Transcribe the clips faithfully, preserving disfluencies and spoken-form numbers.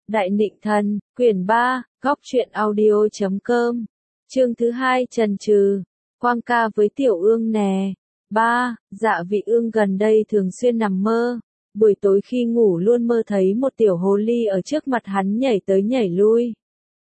Đại Nịnh Thần, quyển ba, góc truyện audio chấm com. Chương thứ hai trần trừ. Quang ca với Tiểu Ương nè. Ba, Dạ Vị Ương gần đây thường xuyên nằm mơ. Buổi tối khi ngủ luôn mơ thấy một tiểu hồ ly ở trước mặt hắn nhảy tới nhảy lui.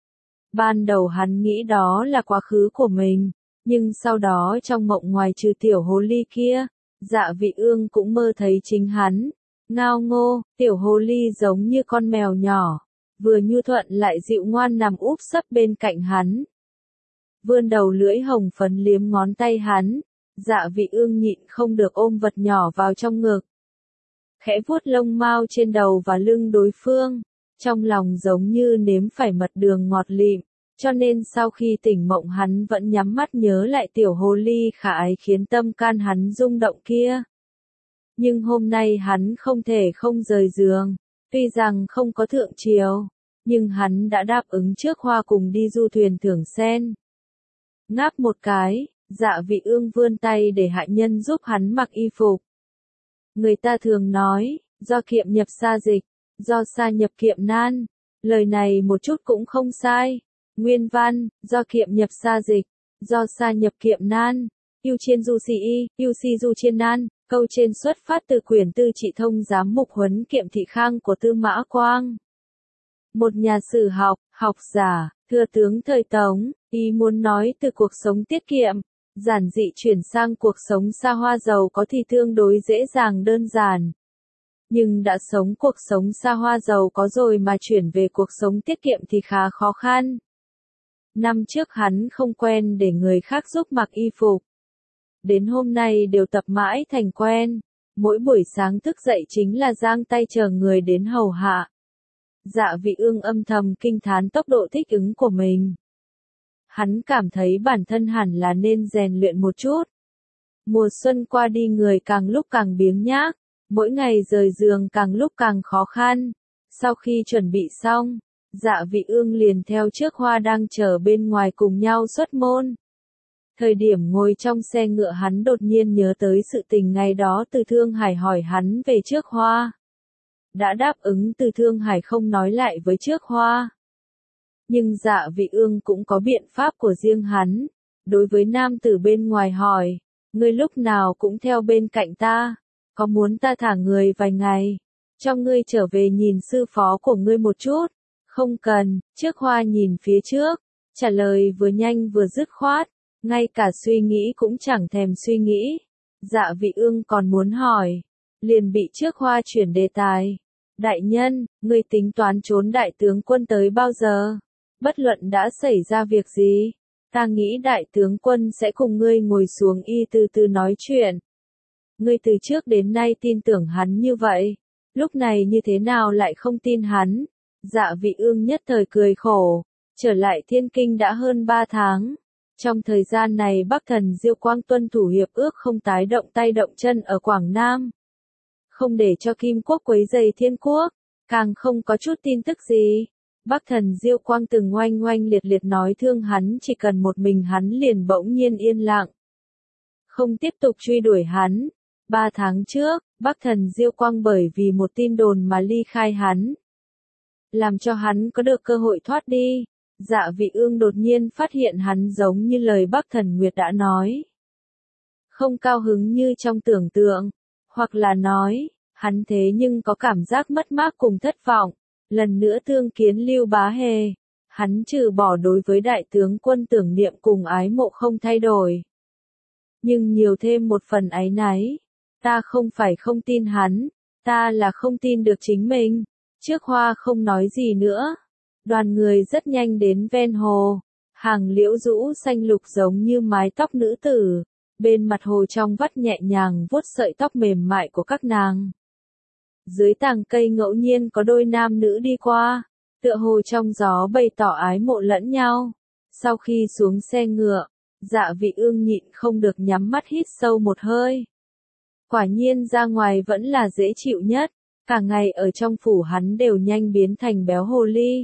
Ban đầu hắn nghĩ đó là quá khứ của mình, nhưng sau đó trong mộng ngoài trừ tiểu hồ ly kia, Dạ Vị Ương cũng mơ thấy chính hắn. Ngao ngô, tiểu hồ ly giống như con mèo nhỏ, vừa nhu thuận lại dịu ngoan nằm úp sấp bên cạnh hắn. Vươn đầu lưỡi hồng phấn liếm ngón tay hắn, Dạ Vị Ương nhịn không được ôm vật nhỏ vào trong ngực. Khẽ vuốt lông mao trên đầu và lưng đối phương, trong lòng giống như nếm phải mật đường ngọt lịm, cho nên sau khi tỉnh mộng hắn vẫn nhắm mắt nhớ lại tiểu hồ ly khả ái khiến tâm can hắn rung động kia. Nhưng hôm nay hắn không thể không rời giường, tuy rằng không có thượng triều, nhưng hắn đã đáp ứng trước Hoa cùng đi du thuyền thưởng sen. Ngáp một cái, Dạ Vị Ương vươn tay để hạ nhân giúp hắn mặc y phục. Người ta thường nói, do kiệm nhập sa dịch, do sa nhập kiệm nan. Lời này một chút cũng không sai. Nguyên văn, do kiệm nhập sa dịch, do sa nhập kiệm nan. Yêu chiên du si y, yêu si du chiên nan. Câu trên xuất phát từ quyển Tư Trị Thông Giám Mục Huấn Kiệm Thị Khang của Tư Mã Quang. Một nhà sử học, học giả, thừa tướng thời Tống, ý muốn nói từ cuộc sống tiết kiệm, giản dị chuyển sang cuộc sống xa hoa giàu có thì tương đối dễ dàng đơn giản. Nhưng đã sống cuộc sống xa hoa giàu có rồi mà chuyển về cuộc sống tiết kiệm thì khá khó khăn. Năm trước hắn không quen để người khác giúp mặc y phục. Đến hôm nay đều tập mãi thành quen, mỗi buổi sáng thức dậy chính là giang tay chờ người đến hầu hạ. Dạ Vị Ương âm thầm kinh thán tốc độ thích ứng của mình. Hắn cảm thấy bản thân hẳn là nên rèn luyện một chút. Mùa xuân qua đi người càng lúc càng biếng nhác, mỗi ngày rời giường càng lúc càng khó khăn. Sau khi chuẩn bị xong, Dạ Vị Ương liền theo trước Hoa đang chờ bên ngoài cùng nhau xuất môn. Thời điểm ngồi trong xe ngựa hắn đột nhiên nhớ tới sự tình ngày đó Từ Thương Hải hỏi hắn về trước Hoa. Đã đáp ứng Từ Thương Hải không nói lại với trước Hoa. Nhưng Dạ Vị Ương cũng có biện pháp của riêng hắn. Đối với nam tử bên ngoài hỏi, ngươi lúc nào cũng theo bên cạnh ta, có muốn ta thả người vài ngày, cho ngươi trở về nhìn sư phó của ngươi một chút? Không cần. Trước Hoa nhìn phía trước, trả lời vừa nhanh vừa dứt khoát. Ngay cả suy nghĩ cũng chẳng thèm suy nghĩ. Dạ Vị Ương còn muốn hỏi, liền bị trước Hoa chuyển đề tài. Đại nhân, ngươi tính toán trốn đại tướng quân tới bao giờ? Bất luận đã xảy ra việc gì, ta nghĩ đại tướng quân sẽ cùng ngươi ngồi xuống y từ từ nói chuyện. Ngươi từ trước đến nay tin tưởng hắn như vậy, lúc này như thế nào lại không tin hắn? Dạ Vị Ương nhất thời cười khổ, trở lại Thiên Kinh đã hơn ba tháng. Trong thời gian này Bắc Thần Diêu Quang tuân thủ hiệp ước không tái động tay động chân ở Quảng Nam. Không để cho Kim Quốc quấy rầy Thiên Quốc, càng không có chút tin tức gì. Bắc Thần Diêu Quang từng oanh oanh liệt liệt nói thương hắn chỉ cần một mình hắn liền bỗng nhiên yên lặng. Không tiếp tục truy đuổi hắn. Ba tháng trước, Bắc Thần Diêu Quang bởi vì một tin đồn mà ly khai hắn. Làm cho hắn có được cơ hội thoát đi. Dạ Vị Ương đột nhiên phát hiện hắn giống như lời Bắc Thần Nguyệt đã nói. Không cao hứng như trong tưởng tượng, hoặc là nói, hắn thế nhưng có cảm giác mất mát cùng thất vọng, lần nữa thương kiến Lưu Bá Hề. Hắn trừ bỏ đối với đại tướng quân tưởng niệm cùng ái mộ không thay đổi. Nhưng nhiều thêm một phần áy náy, ta không phải không tin hắn, ta là không tin được chính mình. Trước Hoa không nói gì nữa. Đoàn người rất nhanh đến ven hồ, hàng liễu rũ xanh lục giống như mái tóc nữ tử, bên mặt hồ trong vắt nhẹ nhàng vuốt sợi tóc mềm mại của các nàng. Dưới tàng cây ngẫu nhiên có đôi nam nữ đi qua, tựa hồ trong gió bày tỏ ái mộ lẫn nhau. Sau khi xuống xe ngựa, Dạ Vị Ương nhịn không được nhắm mắt hít sâu một hơi. Quả nhiên ra ngoài vẫn là dễ chịu nhất, cả ngày ở trong phủ hắn đều nhanh biến thành béo hồ ly.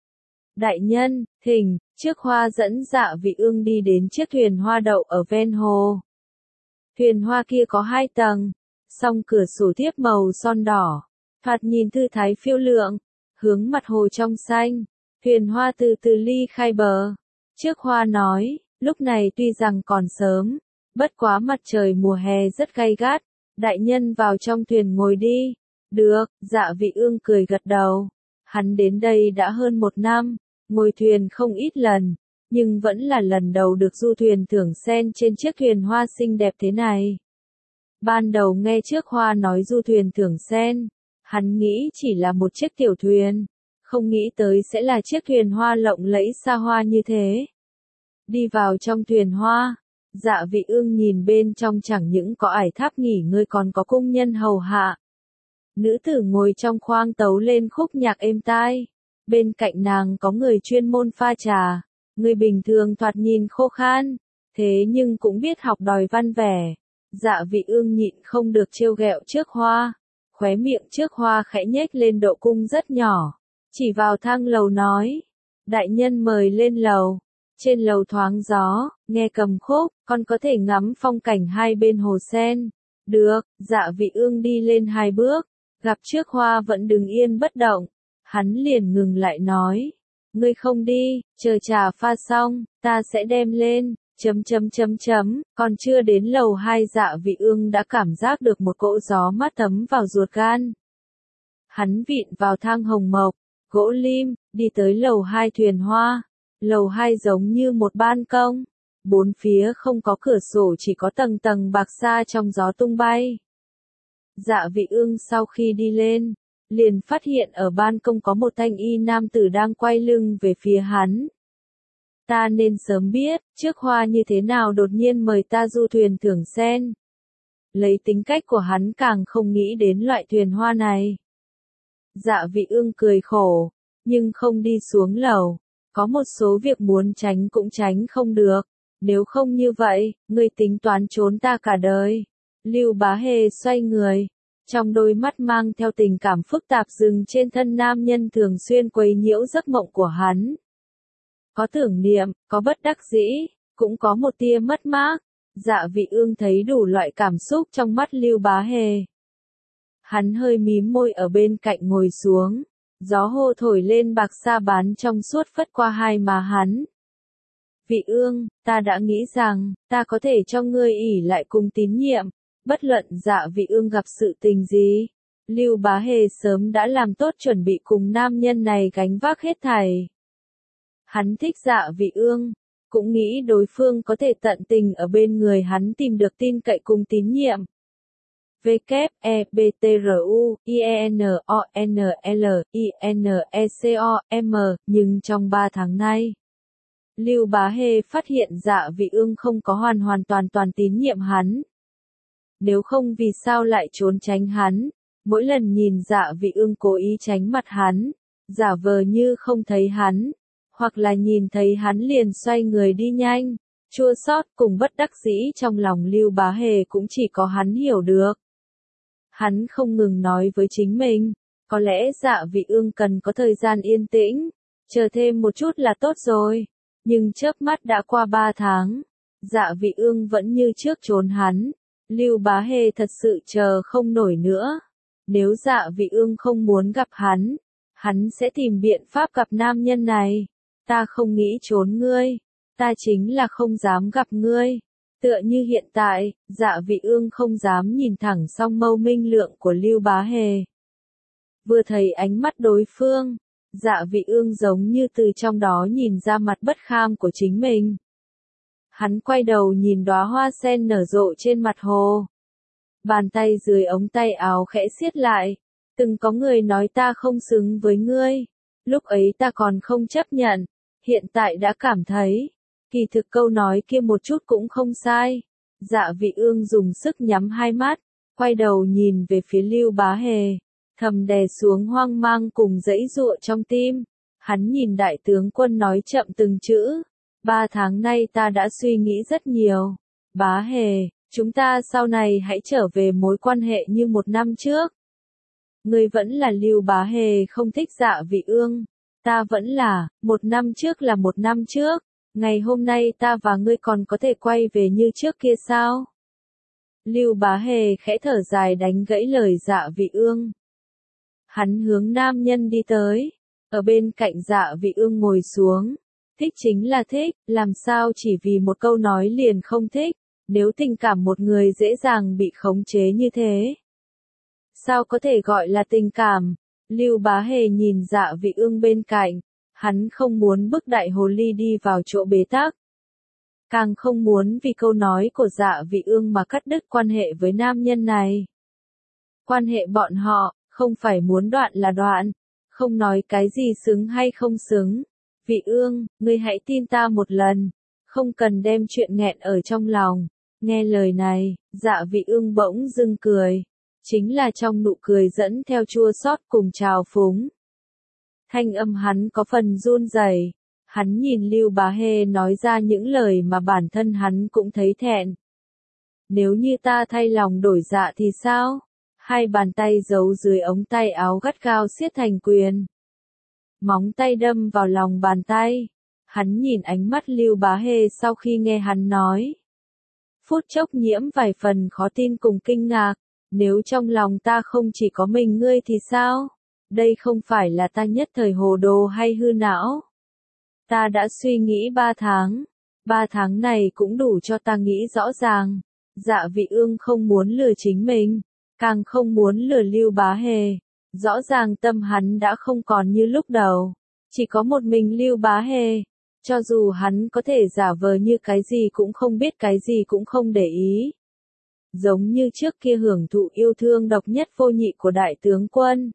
Đại nhân, thỉnh, trước Hoa dẫn Dạ Vị Ương đi đến chiếc thuyền hoa đậu ở ven hồ. Thuyền hoa kia có hai tầng, song cửa sổ thiếp màu son đỏ, thoạt nhìn thư thái phiêu lượng. hướng mặt hồ trong xanh, thuyền hoa từ từ ly khai bờ. Trước hoa nói, lúc này tuy rằng còn sớm, bất quá mặt trời mùa hè rất gay gắt, đại nhân vào trong thuyền ngồi đi. Được, Dạ Vị Ương cười gật đầu. Hắn đến đây đã hơn một năm, ngồi thuyền không ít lần, nhưng vẫn là lần đầu được du thuyền thưởng sen trên chiếc thuyền hoa xinh đẹp thế này. Ban đầu nghe trước hoa nói du thuyền thưởng sen, hắn nghĩ chỉ là một chiếc tiểu thuyền, không nghĩ tới sẽ là chiếc thuyền hoa lộng lẫy xa hoa như thế. Đi vào trong thuyền hoa, Dạ Vị Ương nhìn bên trong chẳng những có ải tháp nghỉ ngơi còn có cung nhân hầu hạ. Nữ tử ngồi trong khoang tấu lên khúc nhạc êm tai, bên cạnh nàng có người chuyên môn pha trà, người bình thường thoạt nhìn khô khan, thế nhưng cũng biết học đòi văn vẻ. Dạ Vị Ương nhịn không được trêu ghẹo trước hoa, khóe miệng trước hoa khẽ nhếch lên độ cung rất nhỏ, chỉ vào thang lầu nói, đại nhân mời lên lầu. Trên lầu thoáng gió, nghe cầm khúc, con có thể ngắm phong cảnh hai bên hồ sen. Được, Dạ Vị Ương đi lên hai bước, gặp trước hoa vẫn đứng yên bất động. Hắn liền ngừng lại nói, ngươi không đi, chờ trà pha xong, ta sẽ đem lên, chấm chấm chấm chấm, còn chưa đến lầu hai Dạ Vị Ương đã cảm giác được một cỗ gió mát thấm vào ruột gan. Hắn vịn vào thang hồng mộc, gỗ lim, đi tới lầu hai thuyền hoa. Lầu hai giống như một ban công, bốn phía không có cửa sổ chỉ có tầng tầng bạc sa trong gió tung bay. Dạ Vị Ương sau khi đi lên, liền phát hiện ở ban công có một thanh y nam tử đang quay lưng về phía hắn. Ta nên sớm biết, trước hoa như thế nào đột nhiên mời ta du thuyền thưởng sen. Lấy tính cách của hắn càng không nghĩ đến loại thuyền hoa này. Dạ Vị Ương cười khổ, nhưng không đi xuống lầu. Có một số việc muốn tránh cũng tránh không được, nếu không như vậy, ngươi tính toán trốn ta cả đời. Lưu Bá Hề xoay người, trong đôi mắt mang theo tình cảm phức tạp dừng trên thân nam nhân thường xuyên quấy nhiễu giấc mộng của hắn. Có tưởng niệm, có bất đắc dĩ, cũng có một tia mất mát. Dạ Vị Ương thấy đủ loại cảm xúc trong mắt Lưu Bá Hề. Hắn hơi mím môi ở bên cạnh ngồi xuống. Gió hô thổi lên bạc sa bán trong suốt phất qua hai má hắn. Vị Ương, ta đã nghĩ rằng, ta có thể cho ngươi ỷ lại cùng tín nhiệm, bất luận Dạ Vị Ương gặp sự tình gì. Lưu Bá Hề sớm đã làm tốt chuẩn bị cùng nam nhân này gánh vác hết thảy. Hắn thích Dạ Vị Ương, cũng nghĩ đối phương có thể tận tình ở bên người hắn tìm được tin cậy cùng tín nhiệm. W E B T R U I E N O N L I N E C O M, nhưng trong ba tháng nay, Lưu Bá Hề phát hiện Dạ Vị Ương không có hoàn hoàn toàn toàn tín nhiệm hắn. Nếu không vì sao lại trốn tránh hắn, mỗi lần nhìn Dạ Vị Ương cố ý tránh mặt hắn, giả vờ như không thấy hắn, hoặc là nhìn thấy hắn liền xoay người đi nhanh, chua xót cùng bất đắc dĩ trong lòng Lưu Bá Hề cũng chỉ có hắn hiểu được. Hắn không ngừng nói với chính mình, có lẽ Dạ Vị Ương cần có thời gian yên tĩnh, chờ thêm một chút là tốt rồi. Nhưng chớp mắt đã qua ba tháng, Dạ Vị Ương vẫn như trước trốn hắn. Lưu Bá Hề thật sự chờ không nổi nữa. Nếu Dạ Vị Ương không muốn gặp hắn, hắn sẽ tìm biện pháp gặp nam nhân này. Ta không nghĩ trốn ngươi, ta chính là không dám gặp ngươi. Tựa như hiện tại, Dạ Vị Ương không dám nhìn thẳng song mâu minh lượng của Lưu Bá Hề. Vừa thấy ánh mắt đối phương, Dạ Vị Ương giống như từ trong đó nhìn ra mặt bất kham của chính mình. Hắn quay đầu nhìn đóa hoa sen nở rộ trên mặt hồ. Bàn tay dưới ống tay áo khẽ siết lại. Từng có người nói ta không xứng với ngươi. Lúc ấy ta còn không chấp nhận. Hiện tại đã cảm thấy. Kỳ thực câu nói kia một chút cũng không sai. Dạ Vị Ương dùng sức nhắm hai mắt. Quay đầu nhìn về phía Lưu Bá Hề. Thầm đè xuống hoang mang cùng dãy dụa trong tim. Hắn nhìn đại tướng quân nói chậm từng chữ. Ba tháng nay ta đã suy nghĩ rất nhiều. Bá Hề, chúng ta sau này hãy trở về mối quan hệ như một năm trước. Ngươi vẫn là Lưu Bá Hề không thích Dạ Vị Ương. Ta vẫn là, một năm trước là một năm trước. Ngày hôm nay ta và ngươi còn có thể quay về như trước kia sao? Lưu Bá Hề khẽ thở dài đánh gãy lời Dạ Vị Ương. Hắn hướng nam nhân đi tới, ở bên cạnh Dạ Vị Ương ngồi xuống. Thích chính là thích, làm sao chỉ vì một câu nói liền không thích, nếu tình cảm một người dễ dàng bị khống chế như thế. Sao có thể gọi là tình cảm? Lưu Bá Hề nhìn Dạ Vị Ương bên cạnh, hắn không muốn bức đại hồ ly đi vào chỗ bế tắc. Càng không muốn vì câu nói của Dạ Vị Ương mà cắt đứt quan hệ với nam nhân này. Quan hệ bọn họ, không phải muốn đoạn là đoạn, không nói cái gì xứng hay không xứng. Vị Ương, ngươi hãy tin ta một lần, không cần đem chuyện nghẹn ở trong lòng. Nghe lời này, Dạ Vị Ương bỗng dưng cười, chính là trong nụ cười dẫn theo chua xót cùng trào phúng. Thanh âm hắn có phần run rẩy, hắn nhìn Lưu Bá Hề nói ra những lời mà bản thân hắn cũng thấy thẹn. Nếu như ta thay lòng đổi dạ thì sao? Hai bàn tay giấu dưới ống tay áo gắt gao siết thành quyền. Móng tay đâm vào lòng bàn tay. Hắn nhìn ánh mắt Lưu Bá Hề sau khi nghe hắn nói. Phút chốc nhiễm vài phần khó tin cùng kinh ngạc. Nếu trong lòng ta không chỉ có mình ngươi thì sao? Đây không phải là ta nhất thời hồ đồ hay hư não. Ta đã suy nghĩ ba tháng. Ba tháng này cũng đủ cho ta nghĩ rõ ràng. Dạ Vị Ương không muốn lừa chính mình, càng không muốn lừa Lưu Bá Hề. Rõ ràng tâm hắn đã không còn như lúc đầu. Chỉ có một mình Lưu Bá Hề. Cho dù hắn có thể giả vờ như cái gì cũng không biết cái gì cũng không để ý. Giống như trước kia hưởng thụ yêu thương độc nhất vô nhị của đại tướng quân.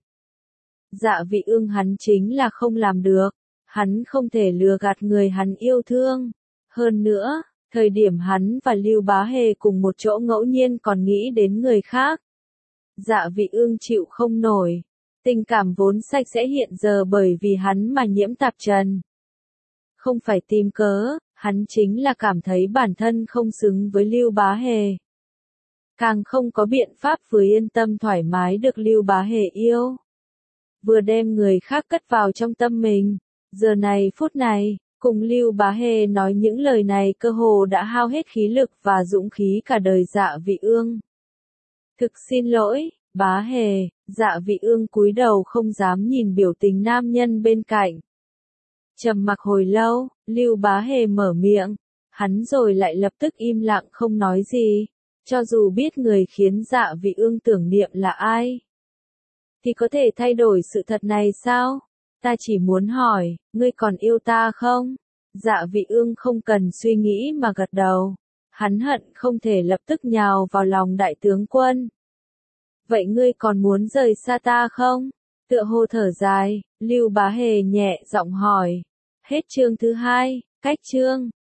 Dạ Vị Ương hắn chính là không làm được. Hắn không thể lừa gạt người hắn yêu thương. Hơn nữa, thời điểm hắn và Lưu Bá Hề cùng một chỗ ngẫu nhiên còn nghĩ đến người khác. Dạ Vị Ương chịu không nổi. Tình cảm vốn sạch sẽ hiện giờ bởi vì hắn mà nhiễm tạp trần. Không phải tìm cớ, hắn chính là cảm thấy bản thân không xứng với Lưu Bá Hề. Càng không có biện pháp vừa yên tâm thoải mái được Lưu Bá Hề yêu. Vừa đem người khác cất vào trong tâm mình. Giờ này phút này, cùng Lưu Bá Hề nói những lời này cơ hồ đã hao hết khí lực và dũng khí cả đời Dạ Vị Ương. Thực xin lỗi, Bá Hề. Dạ Vị Ương cúi đầu không dám nhìn biểu tình nam nhân bên cạnh. Trầm mặc hồi lâu, Lưu Bá Hề mở miệng, hắn rồi lại lập tức im lặng không nói gì. Cho dù biết người khiến Dạ Vị Ương tưởng niệm là ai, thì có thể thay đổi sự thật này sao? Ta chỉ muốn hỏi, ngươi còn yêu ta không? Dạ Vị Ương không cần suy nghĩ mà gật đầu. Hắn hận không thể lập tức nhào vào lòng đại tướng quân. Vậy ngươi còn muốn rời xa ta không? Tựa hồ thở dài, Lưu Bá Hề nhẹ giọng hỏi. Hết chương thứ hai, cách chương.